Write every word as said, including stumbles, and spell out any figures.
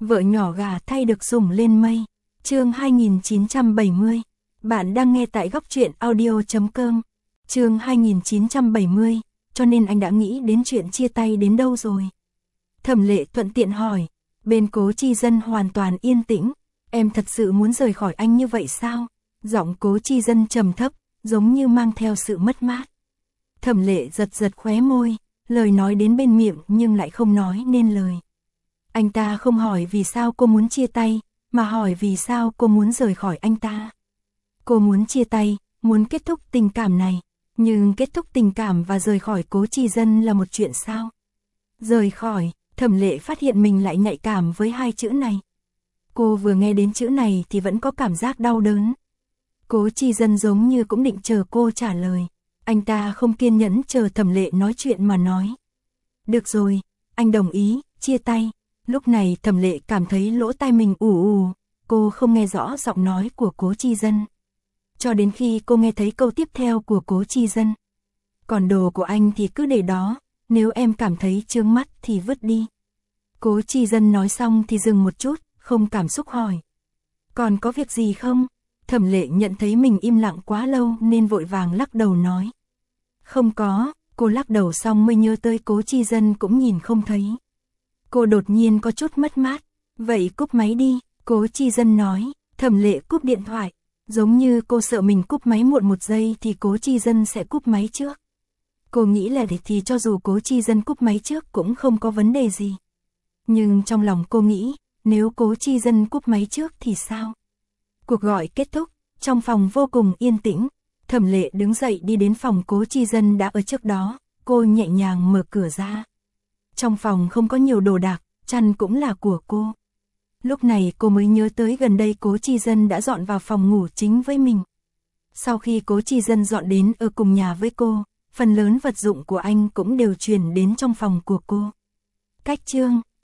Vợ nhỏ gà thay được sủng lên mây. Chương hai nghìn chín trăm bảy mươi. Bạn đang nghe tại góc truyện audio chấm com. Chương hai nghìn chín trăm bảy mươi, cho nên anh đã nghĩ đến chuyện chia tay đến đâu rồi? Thẩm Lệ thuận tiện hỏi. Bên Cố Chi Dân hoàn toàn yên tĩnh. Em thật sự muốn rời khỏi anh như vậy sao? Giọng Cố Chi Dân trầm thấp, giống như mang theo sự mất mát. Thẩm Lệ giật giật khóe môi, lời nói đến bên miệng nhưng lại không nói nên lời. Anh ta không hỏi vì sao cô muốn chia tay, mà hỏi vì sao cô muốn rời khỏi anh ta. Cô muốn chia tay, muốn kết thúc tình cảm này, nhưng kết thúc tình cảm và rời khỏi Cố Chi Dân là một chuyện sao? Rời khỏi, Thẩm Lệ phát hiện mình lại nhạy cảm với hai chữ này. Cô vừa nghe đến chữ này thì vẫn có cảm giác đau đớn. Cố Chi Dân giống như cũng định chờ cô trả lời. Anh ta không kiên nhẫn chờ Thẩm Lệ nói chuyện mà nói. Được rồi, anh đồng ý, chia tay. Lúc này Thẩm Lệ cảm thấy lỗ tai mình ù ù, cô không nghe rõ giọng nói của Cố Chi Dân. Cho đến khi cô nghe thấy câu tiếp theo của Cố Chi Dân. Còn đồ của anh thì cứ để đó, nếu em cảm thấy chướng mắt thì vứt đi. Cố Chi Dân nói xong thì dừng một chút, không cảm xúc hỏi. Còn có việc gì không? Thẩm Lệ nhận thấy mình im lặng quá lâu nên vội vàng lắc đầu nói. Không có, cô lắc đầu xong mới nhớ tới Cố Chi Dân cũng nhìn không thấy. Cô đột nhiên có chút mất mát. Vậy cúp máy đi, Cố Chi Dân nói. Thẩm Lệ cúp điện thoại. Giống như cô sợ mình cúp máy muộn một giây thì Cố Chi Dân sẽ cúp máy trước. Cô nghĩ là để thì cho dù Cố Chi Dân cúp máy trước cũng không có vấn đề gì. Nhưng trong lòng cô nghĩ, nếu Cố Chi Dân cúp máy trước thì sao? Cuộc gọi kết thúc, trong phòng vô cùng yên tĩnh. Thẩm Lệ đứng dậy đi đến phòng Cố Chi Dân đã ở trước đó. Cô nhẹ nhàng mở cửa ra. Trong phòng không có nhiều đồ đạc, chăn cũng là của cô. Lúc này cô mới nhớ tới gần đây Cố Chi Dân đã dọn vào phòng ngủ chính với mình. Sau khi Cố Chi Dân dọn đến ở cùng nhà với cô, phần lớn vật dụng của anh cũng đều chuyển đến trong phòng của cô. Cách chương